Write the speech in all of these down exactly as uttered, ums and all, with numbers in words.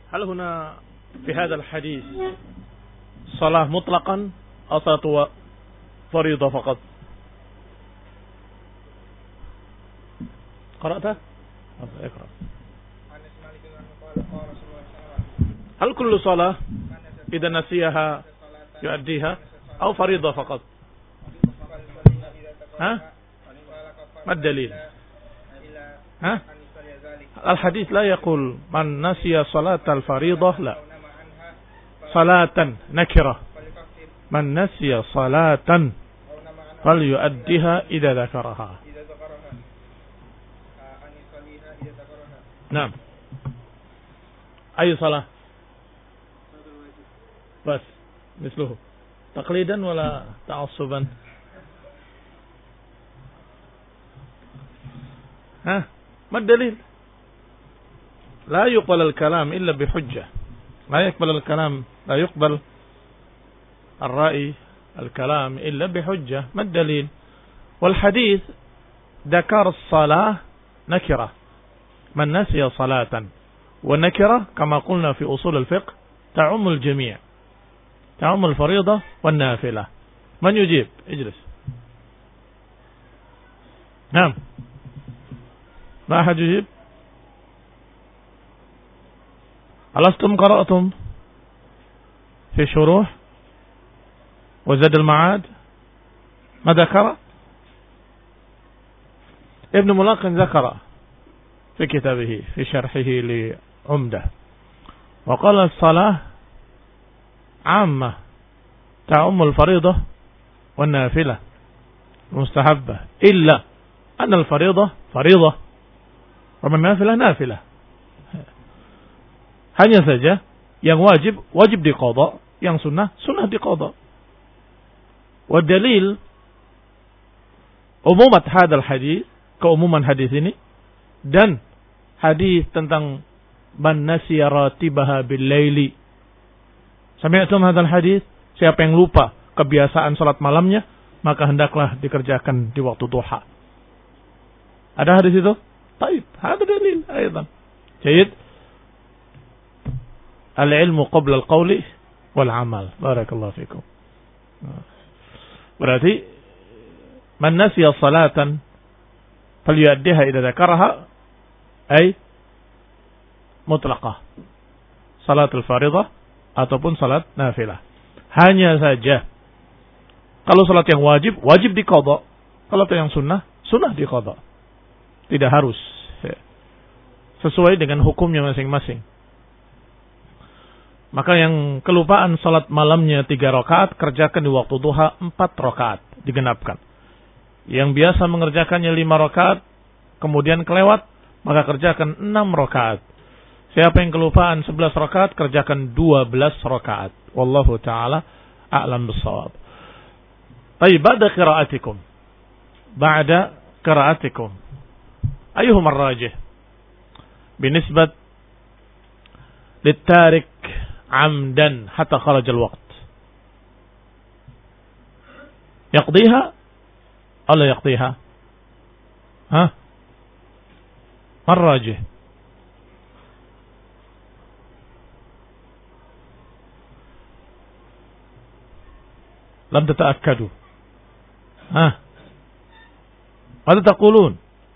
هل هنا في هذا الحديث صلاة مطلقا أو صلاة فريضة فقط؟ قرأتها؟ اقرأ. هل كل صلاة إذا نسيها يؤديها أو فريضة فقط؟ ها؟ ما الدليل؟ ها؟ الحديث لا يقول من نسي صلاة الفريضة، لا، صلاة نكرة، من نسي صلاة فليؤديها إذا ذكرها. نعم. أي صلاة؟ بس مثله تقليدا ولا تعصبا؟ ها؟ ما الدليل؟ لا يقبل الكلام إلا بحجة، لا يقبل الكلام لا يقبل الرأي الكلام إلا بحجة. ما الدليل؟ والحديث ذكر الصلاة نكرة، من نسي صلاة، والنكرة كما قلنا في أصول الفقه تعم الجميع، تعم الفريضة والنافلة. من يجيب؟ اجلس. نعم، ما أحد يجيب؟ ألستم قرأتم في شروح وزاد المعاد ما ذكر؟ ابن ملاقن ذكر في كتابه في شرحه لعمدة، وقال الصلاة عامة تعم الفريضة والنافلة المستحبة، إلا أن الفريضة فريضة والنافلة نافلة. Hanya saja yang wajib wajib diqadha, yang sunnah sunnah diqadha. Wa dalil umumat hadzal hadis, keumuman hadis ini, dan hadis tentang man nasiya ratibaha bil laili. Sami'tum hadzal hadis? Siapa yang lupa kebiasaan salat malamnya, maka hendaklah dikerjakan di waktu duha. Ada hadis itu? Baik, ada dalil aidan. Baik. Al-ilmu qabla al-qawli wal-amal. Barakallahu fikum. Berarti man nasiya salatan falyuaddiha idza dzakaraha ay mutlaqah. Salatul fardhah ataupun salat nafilah. Hanya saja kalau salat yang wajib, wajib diqadha. Kalau yang sunnah, sunnah diqadha. Tidak harus. Sesuai dengan hukumnya masing-masing. Maka yang kelupaan salat malamnya tiga rakaat, kerjakan di waktu duha empat rakaat, digenapkan. Yang biasa mengerjakannya lima rakaat, kemudian kelewat, maka kerjakan enam rakaat. Siapa yang kelupaan sebelas rakaat, kerjakan dua belas rakaat. Wallahu ta'ala a'lam bissawab. Baik, ba'da qiraatikum. Ba'da qiraatikum. Ayuhum ar-rajih? Binisbat litarik amdan hatta kharaj al-waqt. Yaqdiha aw la yaqdiha? Ha? Ar-rajih. Lam tata'akkadu. Ha? Mada taqulun?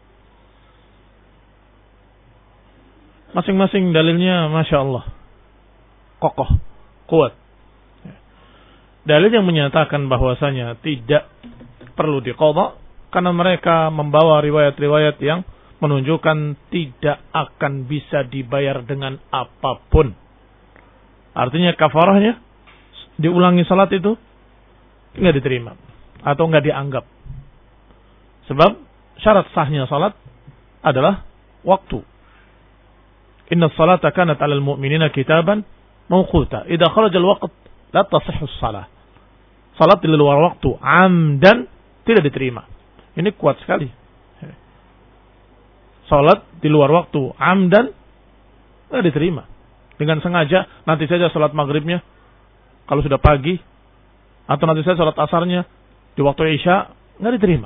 Masing-masing dalilnya Masya Allah kokoh, kuat. Dalil yang menyatakan bahwasanya tidak perlu diqadha karena mereka membawa riwayat-riwayat yang menunjukkan tidak akan bisa dibayar dengan apapun. Artinya kafarahnya diulangi salat itu enggak diterima atau enggak dianggap. Sebab syarat sahnya salat adalah waktu. Inna salata kanat 'alal mu'minina kitaban mawquta. Idza kharaja al-waqt la tasihhu as-salah. Salat di luar waktu amdan tidak diterima. Ini kuat sekali. Salat di luar waktu amdan tidak diterima. Dengan sengaja nanti saja salat maghribnya kalau sudah pagi, atau nanti saja salat asarnya di waktu isya, enggak diterima.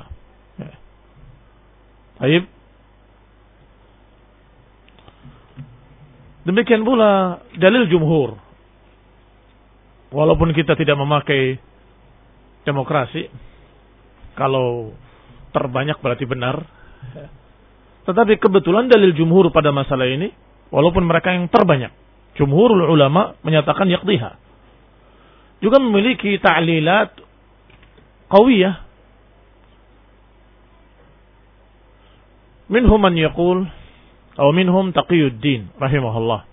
Baik. Demikian pula dalil jumhur. Walaupun kita tidak memakai demokrasi, kalau terbanyak berarti benar. Tetapi kebetulan dalil jumhur pada masalah ini, walaupun mereka yang terbanyak, jumhurul ulama menyatakan yaqdiha. Juga memiliki ta'lilat qawiyah. Minhum man yaqul, atau minhum Taqiyuddin rahimahullah.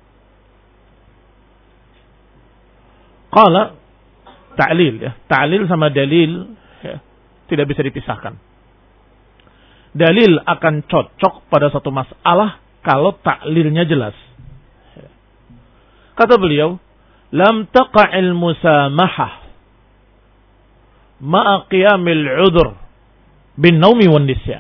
Qala ta'lil ya, ta'lil sama dalil ya, tidak bisa dipisahkan. Dalil akan cocok pada satu masalah kalau ta'lilnya jelas. Kata beliau, lam taqa'il musamahah ma'a qiyamil 'udhr bin naumi wan nisyan.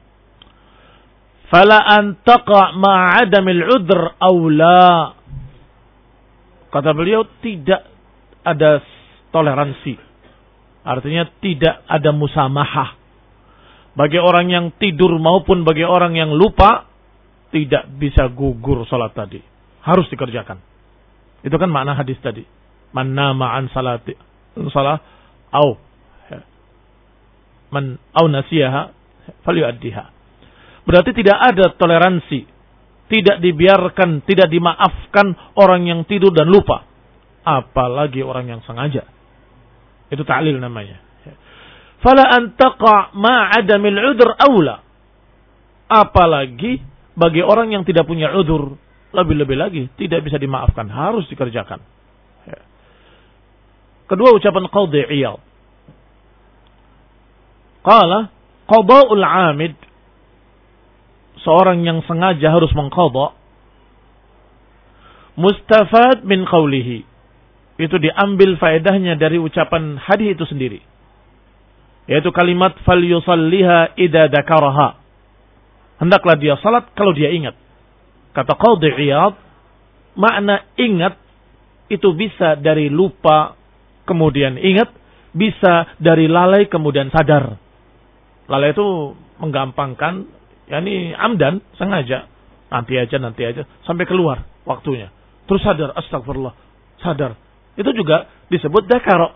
Fala an taqa' ma'a 'adamil 'udhr aw la. Kata beliau, tidak ada toleransi. Artinya tidak ada musamahah. Bagi orang yang tidur maupun bagi orang yang lupa, tidak bisa gugur salat tadi. Harus dikerjakan. Itu kan makna hadis tadi. Man nama an salati salah au man au nasiyaha falyu'addiha. Berarti tidak ada toleransi. Tidak dibiarkan, tidak dimaafkan orang yang tidur dan lupa. Apalagi orang yang sengaja. Itu ta'lil namanya. Fala an taqa' ma'adamil 'udhr aula. Apalagi bagi orang yang tidak punya udzur, lebih-lebih lagi tidak bisa dimaafkan, harus dikerjakan. Kedua ucapan Qadhi Iyad. Qala qada'ul 'amid, seorang yang sengaja harus mengqadha, mustafad min qawlihi. Itu diambil faedahnya dari ucapan hadis itu sendiri. Yaitu kalimat falyusalliha idza dzakaraha. Hendaklah dia salat kalau dia ingat. Kata Qadhi Iyad, makna ingat itu bisa dari lupa kemudian ingat, bisa dari lalai kemudian sadar. Lalai itu menggampangkan, yakni amdan, sengaja. Nanti aja, nanti aja sampai keluar waktunya. Terus sadar, astagfirullah, sadar. Itu juga disebut dzakara.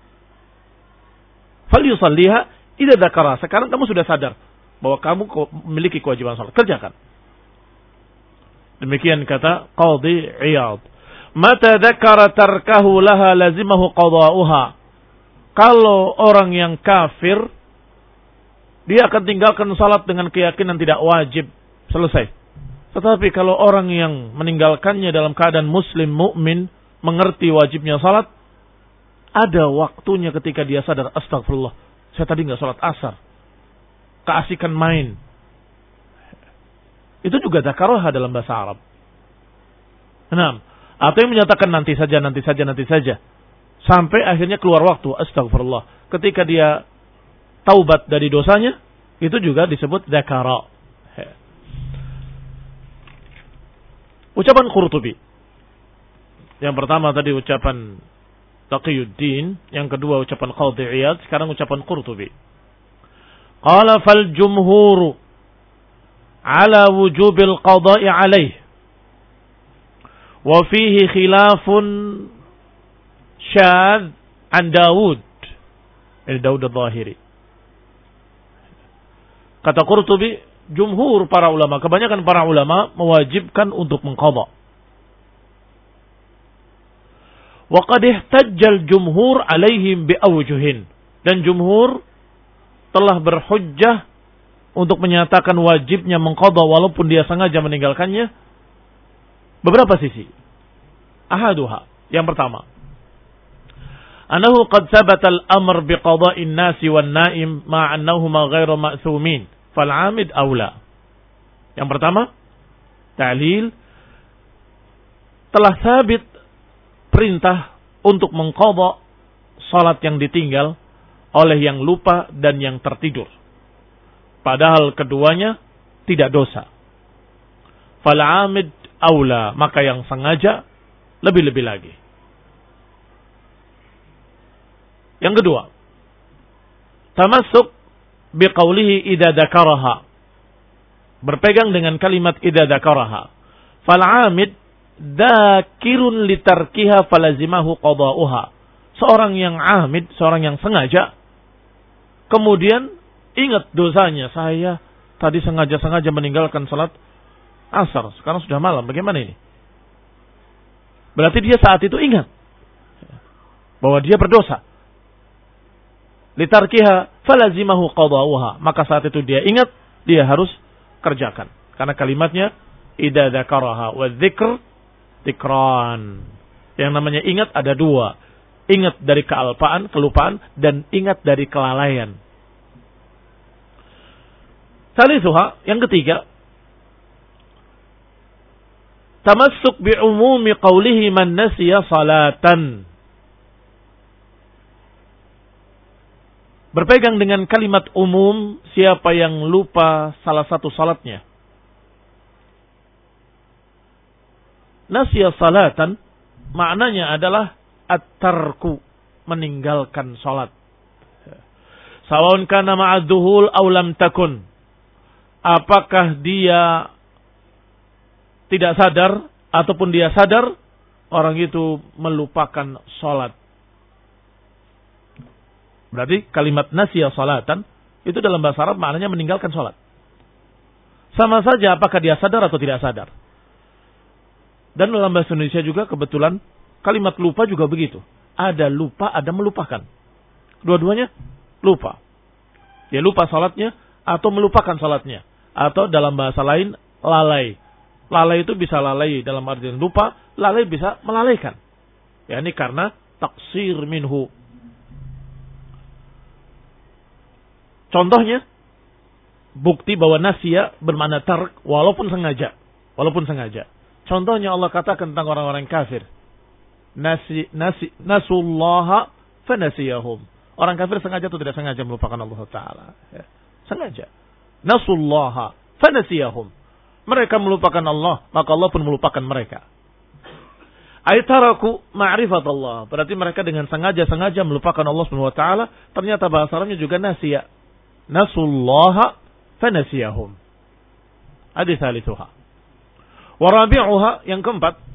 Falyusalliha idza dzakara. Sekarang kamu sudah sadar bahwa kamu memiliki kewajiban salat, kerjakan. Demikian kata Qadhi Iyad. Mata dzakara tarkahu laha lazimahu qada'uha. Kalau orang yang kafir, dia akan tinggalkan salat dengan keyakinan tidak wajib, selesai. Tetapi kalau orang yang meninggalkannya dalam keadaan muslim, mukmin, mengerti wajibnya salat, ada waktunya ketika dia sadar, astagfirullah, saya tadi nggak salat asar, keasikan main. Itu juga dzakaraha dalam bahasa Arab. Enam. Atau yang menyatakan nanti saja, nanti saja, nanti saja, sampai akhirnya keluar waktu, astagfirullah. Ketika dia taubat dari dosanya, itu juga disebut dzakara. Ucapan Qurtubi. Yang pertama tadi ucapan Taqiyuddin, yang kedua ucapan Qadhi Iyad, sekarang ucapan Qurtubi. Qala fal jumhuru ala wujubil qada'i alaih wa fihi khilafun syadz an Dawud. Ini Dawud al-Zahiri. Kata Qurtubi, jumhur para ulama, kebanyakan para ulama mewajibkan untuk mengqadha. Wa qad ihtajjal jumhur alaihim bi awjuhin. Dan jumhur telah berhujjah untuk menyatakan wajibnya mengqadha walaupun dia sengaja meninggalkannya. Beberapa sisi. Ahaduha, yang pertama, annahu qad sabata al-amr bi qada'in nasi wan naim ma annahuma ghairu ma'sumin fal 'amid aula. Yang pertama, ta'lil, telah sabit perintah untuk mengqadha salat yang ditinggal oleh yang lupa dan yang tertidur. Padahal keduanya tidak dosa. Fal 'amid aula, maka yang sengaja lebih-lebih lagi. Yang kedua, tamassuk biqaulihi idza dzakaraha. Berpegang dengan kalimat idza dzakaraha. Fal 'amid dzakirun litarkiha falazimahu qada'uha. Seorang yang amid, seorang yang sengaja, kemudian ingat dosanya. Saya tadi sengaja-sengaja meninggalkan salat asar. Sekarang sudah malam. Bagaimana ini? Berarti dia saat itu ingat bahwa dia berdosa. Litarkiha falazimahu qada'uha. Maka saat itu dia ingat, dia harus kerjakan. Karena kalimatnya idza dzakaraha wa dzikr dzikran. Yang namanya ingat ada dua. Ingat dari kealpaan, kelupaan, dan ingat dari kelalaian. Salisuha, yang ketiga, tamassuk bi umumi qawlihi man nasiya salatan. Berpegang dengan kalimat umum siapa yang lupa salah satu salatnya. Nasiya salatan maknanya adalah at-tarku, meninggalkan salat. Sawaun kana ma'adzuhul aw lam takun. Apakah dia tidak sadar ataupun dia sadar, orang itu melupakan salat. Berarti kalimat nasiya salatan itu dalam bahasa Arab maknanya meninggalkan salat. Sama saja apakah dia sadar atau tidak sadar. Dan dalam bahasa Indonesia juga kebetulan kalimat lupa juga begitu. Ada lupa, ada melupakan. Dua-duanya lupa. Dia lupa salatnya atau melupakan salatnya. Atau dalam bahasa lain, lalai. Lalai itu bisa lalai dalam artian lupa, lalai bisa melalaikan. Ya, ini karena taksir minhu. Contohnya, bukti bahwa nasiya bermakna tark walaupun sengaja. Walaupun sengaja. Contohnya Allah katakan tentang orang-orang kafir. Nasi, nasi, nasullaha fanasiyahum. Orang kafir sengaja atau tidak sengaja melupakan Allah Ta'ala. Ya. Sengaja. Nasullaha fanasiyahum. Mereka melupakan Allah, maka Allah pun melupakan mereka. Aitaraku ma'rifat Allah. Berarti mereka dengan sengaja-sengaja melupakan Allah Subhanahu wa taala. Ternyata bahasa Arabnya juga nasiya. Nasullaha fanasiyahum. Hadis salisuha. Wa rabi'uha, yang keempat,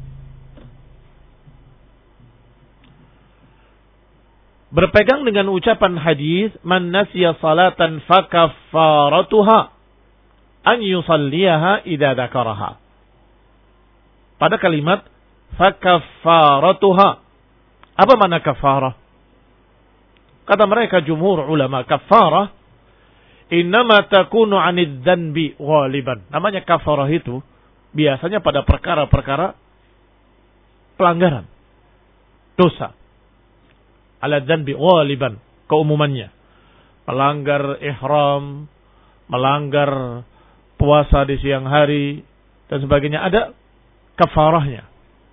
berpegang dengan ucapan hadis man nasiya salatan fakaffaratuha an yusalliyaha idza dzakaraha. Pada kalimat fakaffaratuha, apa makna kafarah? Kata mereka jumhur ulama, kafarah innama takunu 'anidz dzanbi ghaliban. Namanya kafarah itu biasanya pada perkara-perkara pelanggaran, dosa. Ala dzanbi ghaliban, keumumannya. Melanggar ihram, melanggar puasa di siang hari dan sebagainya, ada kafarahnya.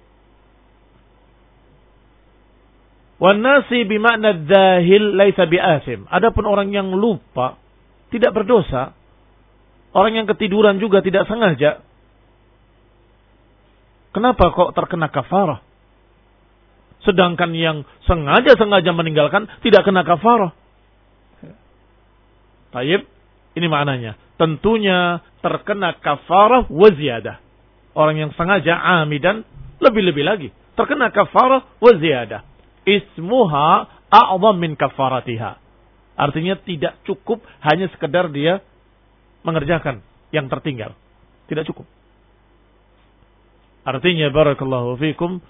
Wan nasi bimakna dzahil laisa bi'asim. Adapun orang yang lupa tidak berdosa. Orang yang ketiduran juga tidak sengaja. Kenapa kok terkena kafarah? Sedangkan yang sengaja-sengaja meninggalkan tidak kena kafarah. Taib, ini maknanya. Tentunya terkena kafarah wa ziyadah. Orang yang sengaja amidan lebih-lebih lagi. Terkena kafarah wa ziyadah. Ismuha a'zam min kafaratiha. Artinya tidak cukup hanya sekedar dia mengerjakan yang tertinggal. Tidak cukup. Artinya barakallahu fikum,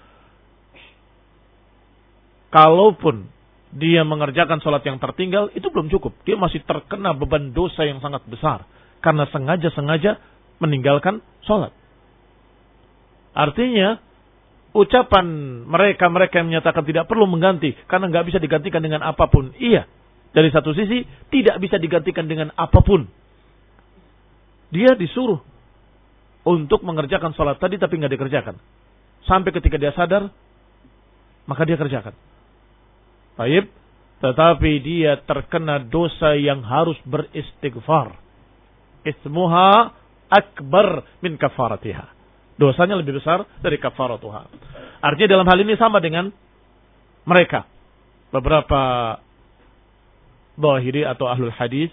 kalaupun dia mengerjakan sholat yang tertinggal, itu belum cukup. Dia masih terkena beban dosa yang sangat besar. Karena sengaja-sengaja meninggalkan sholat. Artinya, ucapan mereka-mereka yang menyatakan tidak perlu mengganti, karena nggak bisa digantikan dengan apapun. Iya, dari satu sisi, tidak bisa digantikan dengan apapun. Dia disuruh untuk mengerjakan sholat tadi, tapi nggak dikerjakan. Sampai ketika dia sadar, maka dia kerjakan. Baik, tetapi dia terkena dosa yang harus beristighfar. Ismuha akbar min kafaratiha. Dosanya lebih besar dari kafaratuha. Artinya dalam hal ini sama dengan mereka. Beberapa dhahiri atau ahlul hadis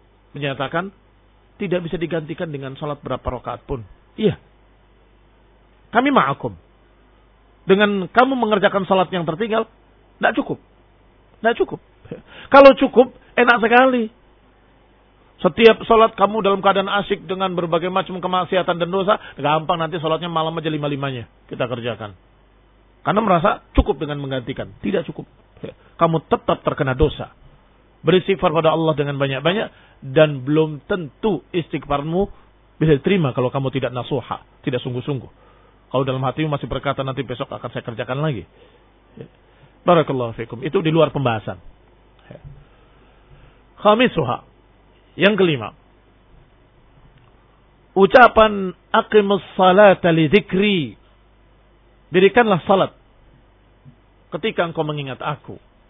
menyatakan tidak bisa digantikan dengan salat berapa rakaat pun. Iya. kami ma'akum. Dengan kamu mengerjakan salat yang tertinggal, tidak cukup. Tidak cukup. Kalau cukup, enak sekali. Setiap salat kamu dalam keadaan asyik dengan berbagai macam kemaksiatan dan dosa, gampang nanti salatnya malam aja lima-limanya kita kerjakan. Karena merasa cukup dengan menggantikan. Tidak cukup. Kamu tetap terkena dosa. Beristighfar pada Allah dengan banyak-banyak, dan belum tentu istighfarmu bisa diterima kalau kamu tidak nasuha, tidak sungguh-sungguh. Kalau dalam hatimu masih berkata nanti besok akan saya kerjakan lagi. Barakallahu fikum. Itu di luar pembahasan. Khamisuha. Yang kelima. Ucapan aqimus salata li dzikri. Dirikanlah salat ketika engkau mengingat aku.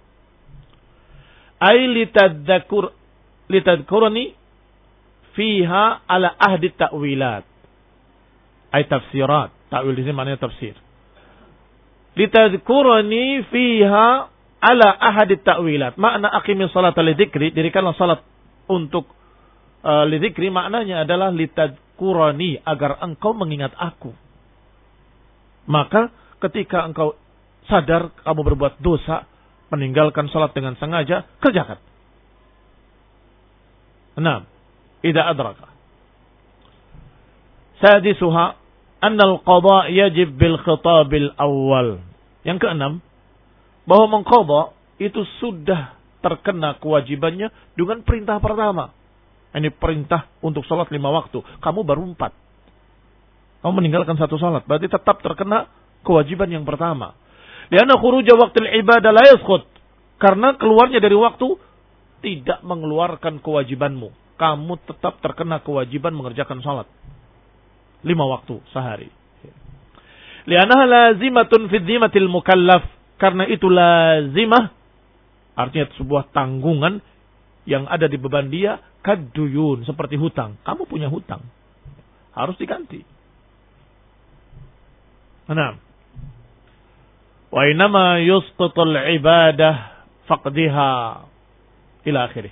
Ai litadzakur litadkurani fiha ala ahdi ta'wilat. Ai tafsirat. Ta'wil di sini maknanya tafsir. Litadkurani fiha ala ahadi ta'wilat. Makna aqimis salata li dzikri, dirikanlah salat untuk uh, li dzikri, maknanya adalah litadkurani, agar engkau mengingat aku. Maka ketika engkau sadar kamu berbuat dosa, meninggalkan salat dengan sengaja, kerjakan. Enam, idza adraka. Sadisuha annal qada yajib bil khitabil awal. Yang keenam, bahwa mengqadha itu sudah terkena kewajibannya dengan perintah pertama. Ini perintah untuk salat lima waktu. Kamu baru empat. Kamu meninggalkan satu salat, berarti tetap terkena kewajiban yang pertama. Lianna khuruja waqtil ibadah la yasqut. Karena keluarnya dari waktu tidak mengeluarkan kewajibanmu. Kamu tetap terkena kewajiban mengerjakan salat lima waktu sehari. Li'annaha lazimatun fi dhimmatil mukallaf. Karena itu lazimah, artinya sebuah tanggungan yang ada di beban dia, kaduyun, seperti hutang. Kamu punya hutang, harus diganti. Enam. Wa inama yusqitul ibadah faqdiha ila akhirih.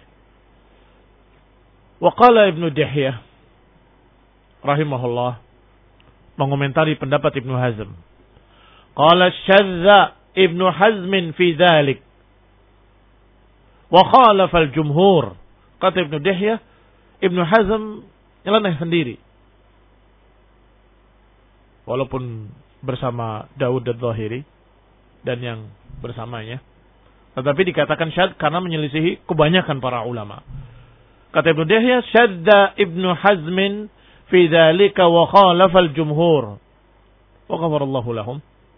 Wa qala Ibnu Dihyah rahimahullah mengomentari pendapat Ibnu Hazm. Qala syadza Ibnu Hazm fi dzalik wa khalafa al-jumhur. Kata Ibnu Dihyah, Ibnu Hazm nyeleneh sendiri. Walaupun bersama Daud ad-Dhahiri dan yang bersamanya, tetapi dikatakan syadz karena menyelisihi kebanyakan para ulama. Kata Ibnu Dihyah, syadza Ibnu Hazm fi dzalika wa khalafa al-jumhur. Wa ghafarallahu lahum.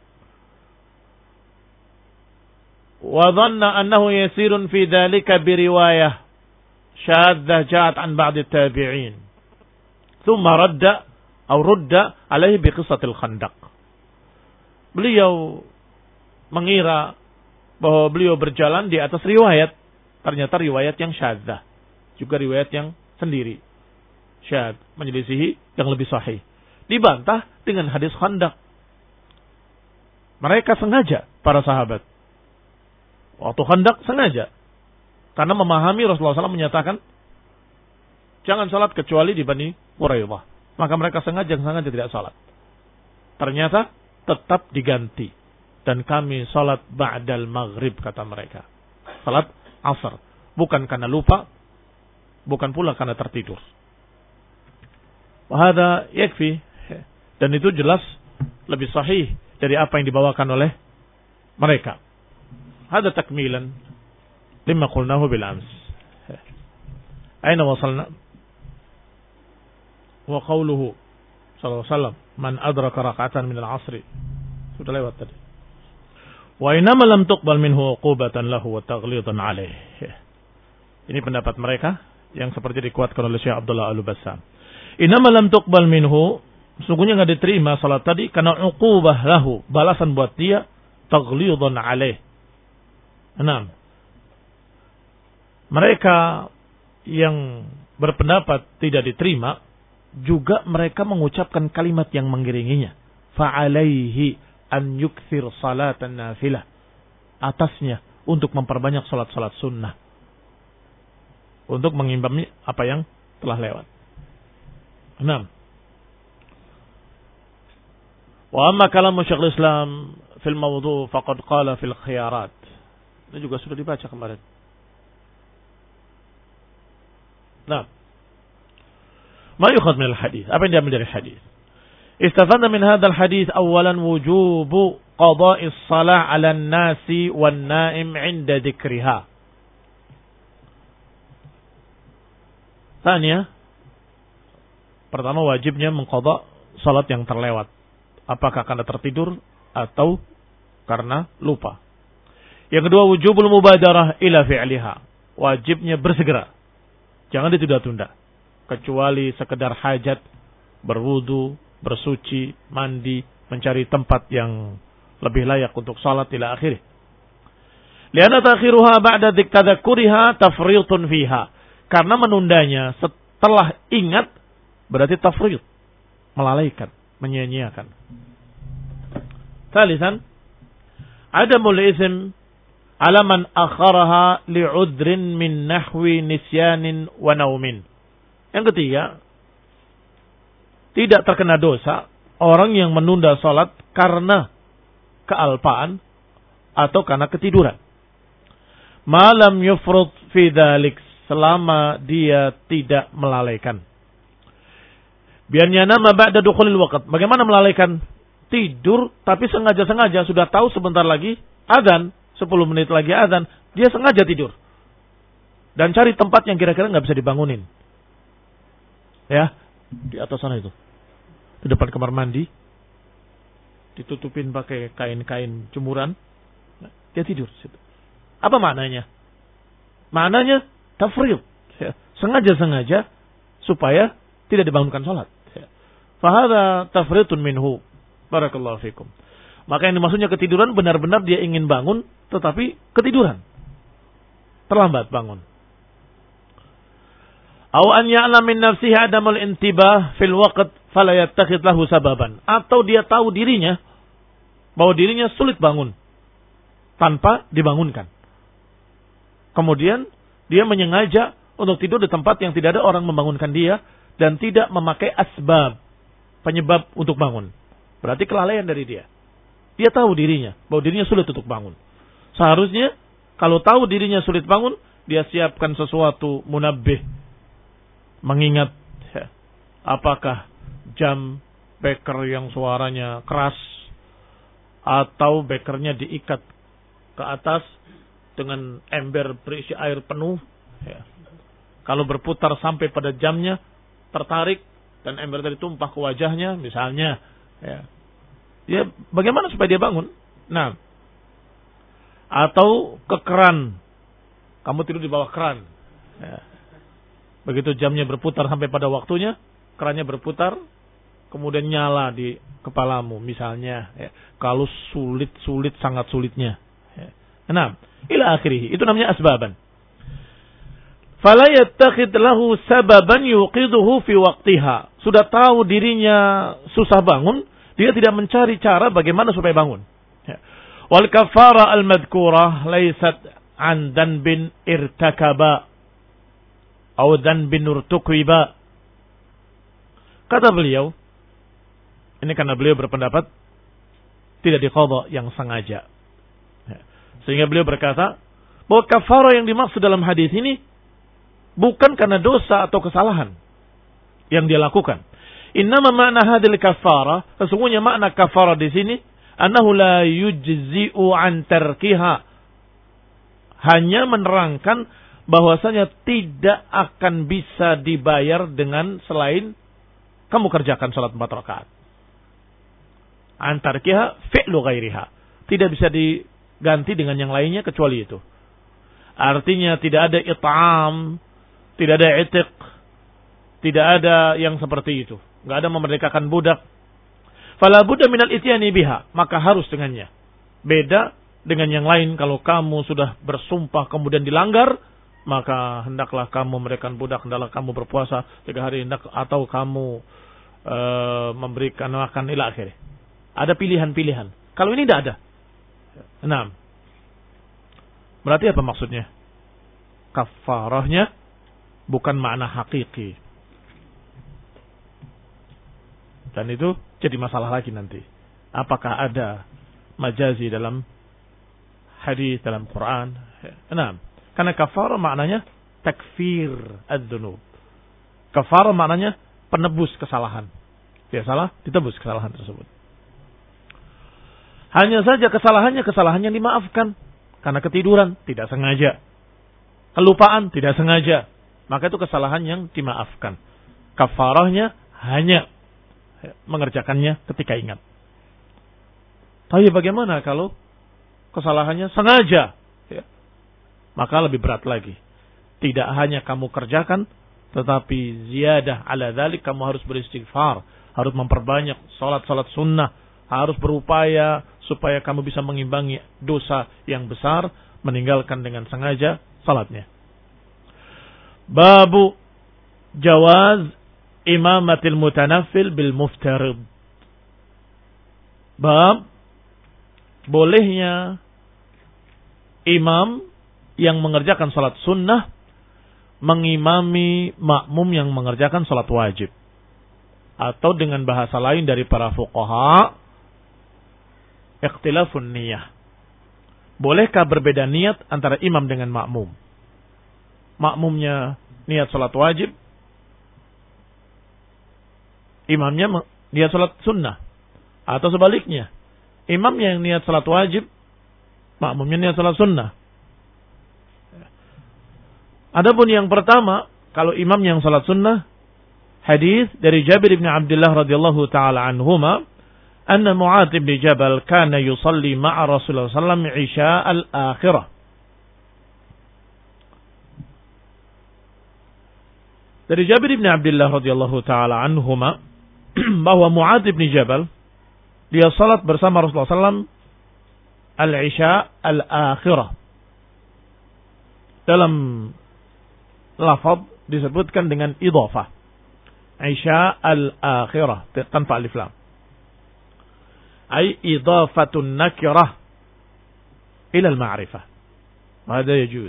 Wa dhanna annahu yasirun fi dzalika bi riwayah syadzah ja'at an ba'd at-tabi'in. Thumma radda atau rudda alaihi bi qissatil Khandaq. Beliau mengira bahwa beliau berjalan di atas riwayat, ternyata riwayat yang syadzah, juga riwayat yang sendiri. Syadz, menyelisihi yang lebih sahih. Dibantah dengan hadis Khandaq. Mereka sengaja, para sahabat. Waktu Khandaq sengaja. Karena memahami Rasulullah shallallahu alaihi wasallam menyatakan, jangan salat kecuali di Bani Quraidah. Maka mereka sengaja-sengaja tidak salat. Ternyata tetap diganti. Dan kami salat ba'dal maghrib, kata mereka. Salat asar. Bukan karena lupa, bukan pula karena tertidur. Wahada yakfi. Dan itu jelas lebih sahih dari apa yang dibawakan oleh mereka. Hada takmilan lima qulnahu bil ams. Aina wasalna? Wa qawluhu sallallahu alaihi wasallam, man adraka raka'atan min al-'asri. Sudah lewat tadi. Wa inama lam tuqbal minhu uqubatan lahu wa taghlidan alaih. Ini pendapat mereka yang seperti dikuatkan oleh Syekh Abdullah Al-Bassam. Inama lam tuqbal minhu, sungguhnya enggak diterima salat tadi karena uqubah lahu, balasan buat dia, taghlidan alaih. Enam. Mereka yang berpendapat tidak diterima juga mereka mengucapkan kalimat yang mengiringinya. Fa'alaihi an yukthir salatan nafilah. Atasnya untuk memperbanyak salat-salat sunnah. Untuk mengimbangi apa yang telah lewat. Enam. Wa amma kalamu Syekhul Islam fil mawdu' faqad qala fil khiyarat. Ini juga sudah dibaca kemarin. Nah, ma yukhad min al-hadis? Apa yang diambil dari hadis? Istafadna min hadzal hadis awalan wujubu qada'is shalah 'ala an-nasi wan-na'im 'inda dzikriha. Tanya, pertama wajibnya mengqadha salat yang terlewat. Apakah karena tertidur atau karena lupa. Yang kedua wujubul mubadarah ila fi'liha. Wajibnya bersegera. Jangan ditunda-tunda. Kecuali sekedar hajat, berwudu, bersuci, mandi, mencari tempat yang lebih layak untuk salat ila akhirih. Lianna ta'khiruha ba'da tadzakkuriha tafriitun fiha. Karena menundanya setelah ingat berarti tafriit, melalaikan, menyia-nyiakan. Tsalisan, adamul ism ala man akharaha li'udrin min nahwi nisyanin wa naumin. Yang ketiga, tidak terkena dosa orang yang menunda salat karena kealpaan atau karena ketiduran. Malam yufrud fi dzalik, selama dia tidak melalaikan. Biarnya nama ba'da dukhulil waqt. Bagaimana melalaikan? Tidur tapi sengaja-sengaja sudah tahu sebentar lagi adzan, sepuluh menit lagi adzan, dia sengaja tidur. Dan cari tempat yang kira-kira enggak bisa dibangunin. Ya, di atas sana itu. Di depan kamar mandi. Ditutupin pakai kain-kain jemuran. Dia tidur situ. Apa maknanya? Maknanya tafriid. Ya. Sengaja-sengaja supaya tidak dibangunkan salat. Ya. Fahadha tafriitun minhu. Barakallahu fikum. Maka yang dimaksudnya ketiduran benar-benar dia ingin bangun tetapi ketiduran. Terlambat bangun. Aw an ya'lam min nafsihi adamul intibah fil waqt fala yattakhid lahu sababan. Atau dia tahu dirinya bahwa dirinya sulit bangun tanpa dibangunkan. Kemudian dia menyengaja untuk tidur di tempat yang tidak ada orang membangunkan dia dan tidak memakai asbab penyebab untuk bangun. Berarti kelalaian dari dia. Dia tahu dirinya bahwa dirinya sulit untuk bangun. Seharusnya kalau tahu dirinya sulit bangun, dia siapkan sesuatu munabbih. Mengingat ya, apakah jam beker yang suaranya keras atau bekernya diikat ke atas dengan ember berisi air penuh. Ya. Kalau berputar sampai pada jamnya tertarik dan ember tadi tumpah ke wajahnya misalnya. Ya. Dia bagaimana supaya dia bangun? Nah, atau ke keran. Kamu tidur di bawah keran. Ya. Begitu jamnya berputar sampai pada waktunya, kerannya berputar, kemudian nyala di kepalamu misalnya. Ya. Kalau sulit-sulit, sangat sulitnya. Ya. Nah, ila akhirih. Itu namanya asbaban. Fala yattakhid lahu sababan yuqiduhu fi waqtiha. Sudah tahu dirinya susah bangun, dia tidak mencari cara bagaimana supaya bangun. Ya. Wal kafara al-madhkurah laysat an dhanbin irtakaba aw dhanbin urtukiba. Kata beliau, ini karena beliau berpendapat tidak diqadha yang sengaja. Ya. Sehingga beliau berkata bahwa kafara yang dimaksud dalam hadis ini bukan karena dosa atau kesalahan yang dia lakukan. Innama makna hadil kafara, sesungguhnya makna kafara di sini, annahu la yujzi'u an tarkiha. Hanya menerangkan bahwasanya tidak akan bisa dibayar dengan selain kamu kerjakan salat empat rakaat. An tarkiha fi'lu ghairiha. Tidak bisa diganti dengan yang lainnya kecuali itu. Artinya tidak ada it'am, tidak ada itiq, tidak ada yang seperti itu. Enggak ada memerdekakan budak. Fala budda minal ityani biha, maka harus dengannya. Beda dengan yang lain, kalau kamu sudah bersumpah kemudian dilanggar, maka hendaklah kamu memerdekakan budak, hendaklah kamu berpuasa tiga hari hendak atau kamu e, memberikan makan ila akhir. Ada pilihan-pilihan. Kalau ini tidak ada. Nah, berarti apa maksudnya? Kafarahnya bukan makna hakiki. Dan itu jadi masalah lagi nanti. apakah ada majazi dalam hadis, dalam Quran? Nah, karena kafarah maknanya takfir ad-dzunub. Kafarah maknanya penebus kesalahan. Ya salah, ditebus kesalahan tersebut. Hanya saja kesalahannya kesalahan yang dimaafkan. Karena ketiduran, tidak sengaja. Kelupaan, tidak sengaja. Maka itu kesalahan yang dimaafkan. Kafarahnya hanya mengerjakannya ketika ingat. Tapi bagaimana kalau kesalahannya sengaja? Ya. Maka lebih berat lagi. Tidak hanya kamu kerjakan, tetapi ziyadah ala dzalik, kamu harus beristighfar. Harus memperbanyak salat-salat sunnah. Harus berupaya supaya kamu bisa mengimbangi dosa yang besar, meninggalkan dengan sengaja salatnya. Babu jawaz imamatil mutanaffil bil muftarid. Bab bolehnya imam yang mengerjakan salat sunnah mengimami makmum yang mengerjakan salat wajib. Atau dengan bahasa lain dari para fuqaha, ikhtilafun niyah. Bolehkah berbeda niat antara imam dengan makmum? Makmumnya niat salat wajib, imamnya niat salat sunnah. Atau sebaliknya, imam yang niat salat wajib, makmumnya niat salat sunnah. Adapun yang pertama, kalau imam yang salat sunnah, hadis dari Jabir bin Abdullah radhiyallahu taala anhuma, anna Mu'adz bin Jabal kana yusalli ma'a Rasulullah sallallahu alaihi wasallam isya al-akhirah. Dari Jabir bin Abdullah radhiyallahu taala anhuma bahwa Mu'adz bin Jabal dia salat bersama Rasulullah sallallahu alaihi wasallam al-isya al-akhirah. Dalam lafaz disebutkan dengan idhafah. Isya al-akhirah tanpa alif lam. Ay idhafatun nakirah ila al-ma'rifah. Hada yajuz.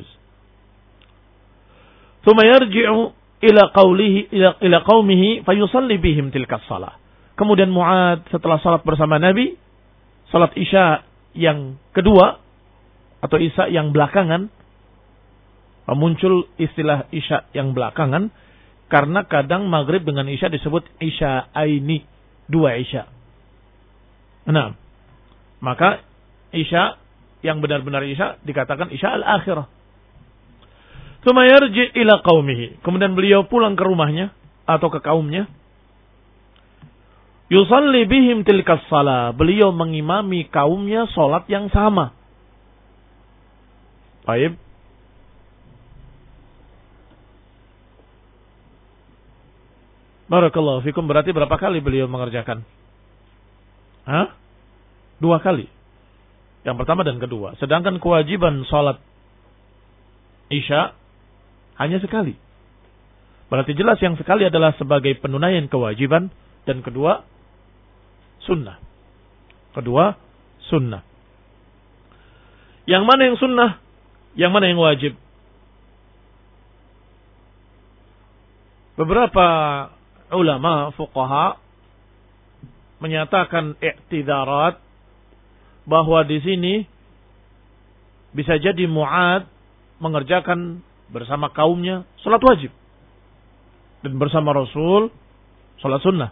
Thumma yarji'u ila qawlihi ila, ila qaumihi fayusalli bihim tilka shalah. Kemudian Mu'adz setelah salat bersama Nabi, salat Isya yang kedua atau Isya yang belakangan, muncul istilah Isya yang belakangan karena kadang maghrib dengan Isya disebut Isya aini, dua Isya. Nah, maka Isya yang benar-benar Isya dikatakan Isya al-akhirah. Tsumma yarji ila qaumihi. Kemudian beliau pulang ke rumahnya atau ke kaumnya. Yusalli bihim tilkas shalah. Beliau mengimami kaumnya salat yang sama. Baik. Barakallahu fikum, berarti berapa kali beliau mengerjakan? Hah? Dua kali. Yang pertama dan kedua. Sedangkan kewajiban salat Isya hanya sekali. Berarti jelas yang sekali adalah sebagai penunaian kewajiban dan kedua sunnah. Kedua sunnah. Yang mana yang sunnah? Yang mana yang wajib? Beberapa ulama fuqaha menyatakan i'tidarat bahwa di sini bisa jadi Mu'adz mengerjakan bersama kaumnya salat wajib dan bersama Rasul salat sunnah.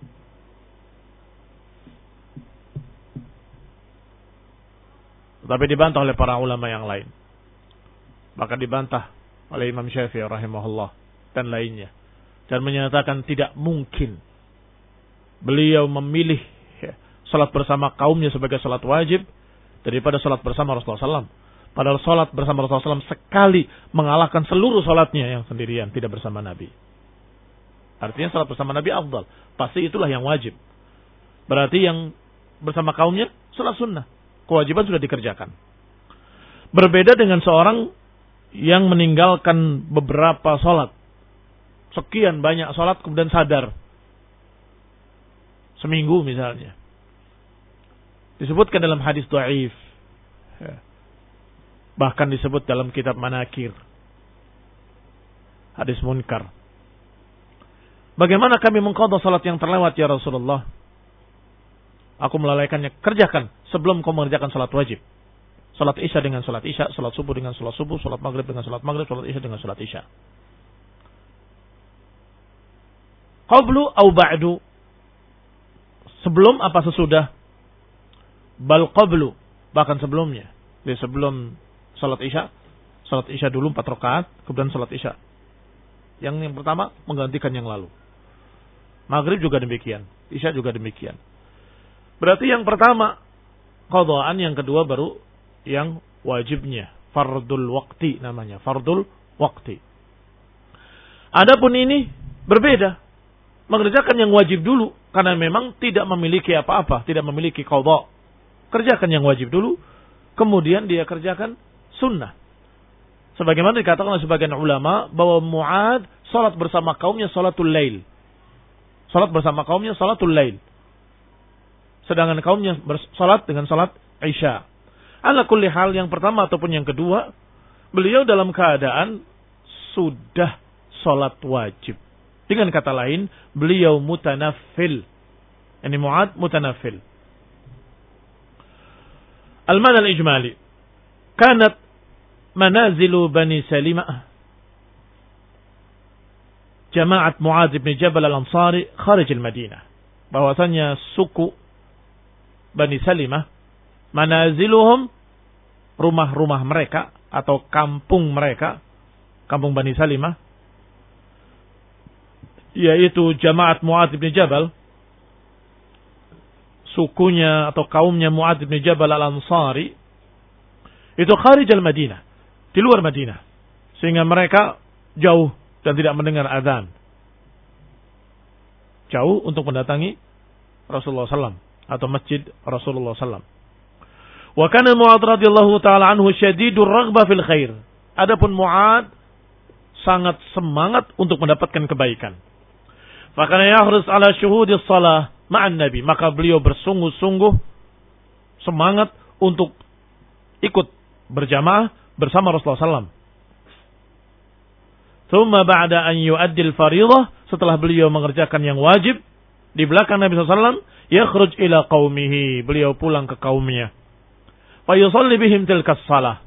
Tapi dibantah oleh para ulama yang lain. Maka dibantah oleh Imam Syafi'i rahimahullah dan lainnya. Dan menyatakan tidak mungkin beliau memilih ya, salat bersama kaumnya sebagai salat wajib daripada salat bersama Rasulullah sallallahu alaihi wasallam. Padahal salat bersama Rasulullah sallallahu alaihi wasallam sekali mengalahkan seluruh salatnya yang sendirian, tidak bersama Nabi. Artinya salat bersama Nabi afdal. Pasti itulah yang wajib. Berarti yang bersama kaumnya salat sunnah. Kewajiban sudah dikerjakan. Berbeda dengan seorang yang meninggalkan beberapa salat. Sekian banyak salat kemudian sadar. Seminggu misalnya. Disebutkan dalam hadis dhaif. Bahkan disebut dalam kitab Manakir. Hadis munkar. Bagaimana kami mengqadha salat yang terlewat ya Rasulullah? aku melalaikannya, kerjakan sebelum kau mengerjakan salat wajib. Salat isya dengan salat isya, salat subuh dengan salat subuh, salat maghrib dengan salat maghrib, salat isya dengan salat isya. Qablu au ba'du, sebelum apa sesudah? Bal qablu, bahkan sebelumnya. Jadi sebelum salat isya, salat isya dulu empat rakaat, kemudian salat isya. Yang yang pertama menggantikan yang lalu. Maghrib juga demikian, isya juga demikian. Berarti yang pertama qadhaan, yang kedua baru yang wajibnya, fardul waqti namanya, fardul waqti. Adapun ini berbeda, mengerjakan yang wajib dulu karena memang tidak memiliki apa-apa, tidak memiliki qadha. Kerjakan yang wajib dulu, kemudian dia kerjakan sunnah. Sebagaimana dikatakan oleh sebagian ulama bahwa Mu'ad salat bersama kaumnya salatul lail. Salat bersama kaumnya salatul lail. Sedangkan kaumnya salat dengan salat isya. Ala kulli hal, yang pertama ataupun yang kedua, beliau dalam keadaan sudah salat wajib. Dengan kata lain, beliau mutanaffil. Ini Mu'ad mutanaffil. Al-mana al-ijmali. Kanat manazilu Bani Salimah Jama'at Mu'adz bin Jabal al-Ansari kharij al-Madinah. Bahwasanya suku Bani Salimah, manaziluhum, rumah-rumah mereka atau kampung mereka, kampung Bani Salimah, yaitu Jama'at Mu'adz bin Jabal, sukunya atau kaumnya Mu'adz bin Jabal al-Ansari, itu kharij al-Madinah, di luar Madinah, sehingga mereka jauh dan tidak mendengar azan, jauh untuk mendatangi Rasulullah sallallahu alaihi wasallam atau masjid Rasulullah sallallahu alaihi wasallam. Wa kana Mu'adz radhiyallahu taala anhu syadidur raghbah fil khair. Adapun Mu'adz sangat semangat untuk mendapatkan kebaikan. Maka yahrus ala syuhudis shalah ma'an nabi, maka beliau bersungguh-sungguh semangat untuk ikut berjamaah bersama Rasulullah sallallahu alaihi wasallam. Thumma ba'da an yu'addil fariḍah, setelah beliau mengerjakan yang wajib di belakang Nabi sallallahu alaihi wasallam, yakhruj ila qaumihi, beliau pulang ke kaumnya. Fa yusalli bihim tilkas shalah,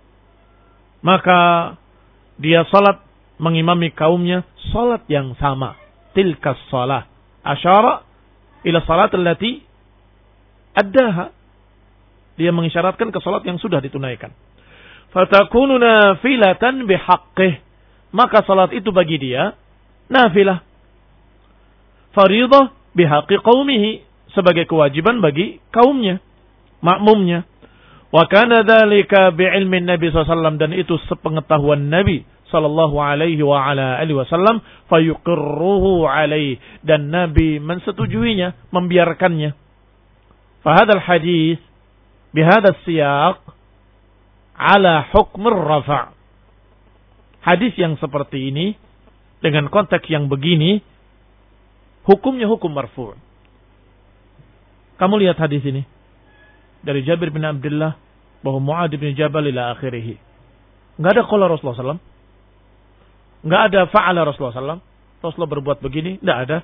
maka dia salat mengimami kaumnya salat yang sama, tilkas shalah. Asyara ila salat allati addaha, dia mengisyaratkan ke salat yang sudah ditunaikan. Fatakunu nafilatan bihaqqih, maka salat itu bagi dia nafilah. Fariḍah bihaqqi qaumihi, sebagai kewajiban bagi kaumnya, makmumnya. Wa kana dzalika bi'ilmi Nabi sallallahu alaihi wasallam, dan itu sepengetahuan Nabi sallallahu alaihi wa ala alihi wasallam, fayuqirruhu alaihi, dan Nabi mensetujuinya, membiarkannya. Fa hadzal hadis bihadzal siyaq ala hukm ar-rafa'. Hadis yang seperti ini dengan konteks yang begini, hukumnya hukum marfu'. Kamu lihat hadis ini dari Jabir bin Abdullah bahwa Mu'adz bin Jabal ila akhirih. Enggak ada qala Rasulullah sallallahu alaihi wasallam. Enggak ada fa'ala Rasulullah sallallahu alaihi wasallam. Rasulullah berbuat begini, enggak ada.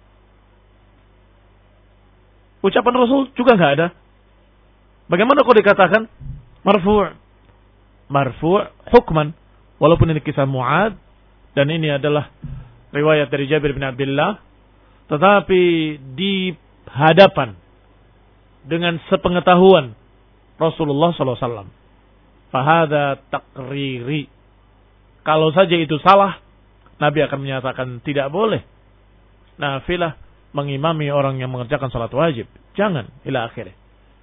Ucapan Rasul juga enggak ada. Bagaimana kok dikatakan marfu'? Marfu' hukman. Walaupun ini kisah Mu'adz dan ini adalah riwayat dari Jabir bin Abdullah, tetapi di hadapan dengan sepengetahuan Rasulullah sallallahu alaihi wasallam. Fahada takriri. Kalau saja itu salah, Nabi akan menyatakan tidak boleh nafilah mengimami orang yang mengerjakan salat wajib. Jangan, ila akhirnya.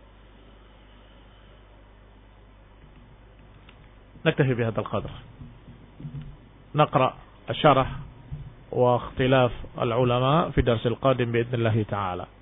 نكتفي بهذا القدر. نقرأ الشرح واختلاف العلماء في الدرس القادم بإذن الله تعالى.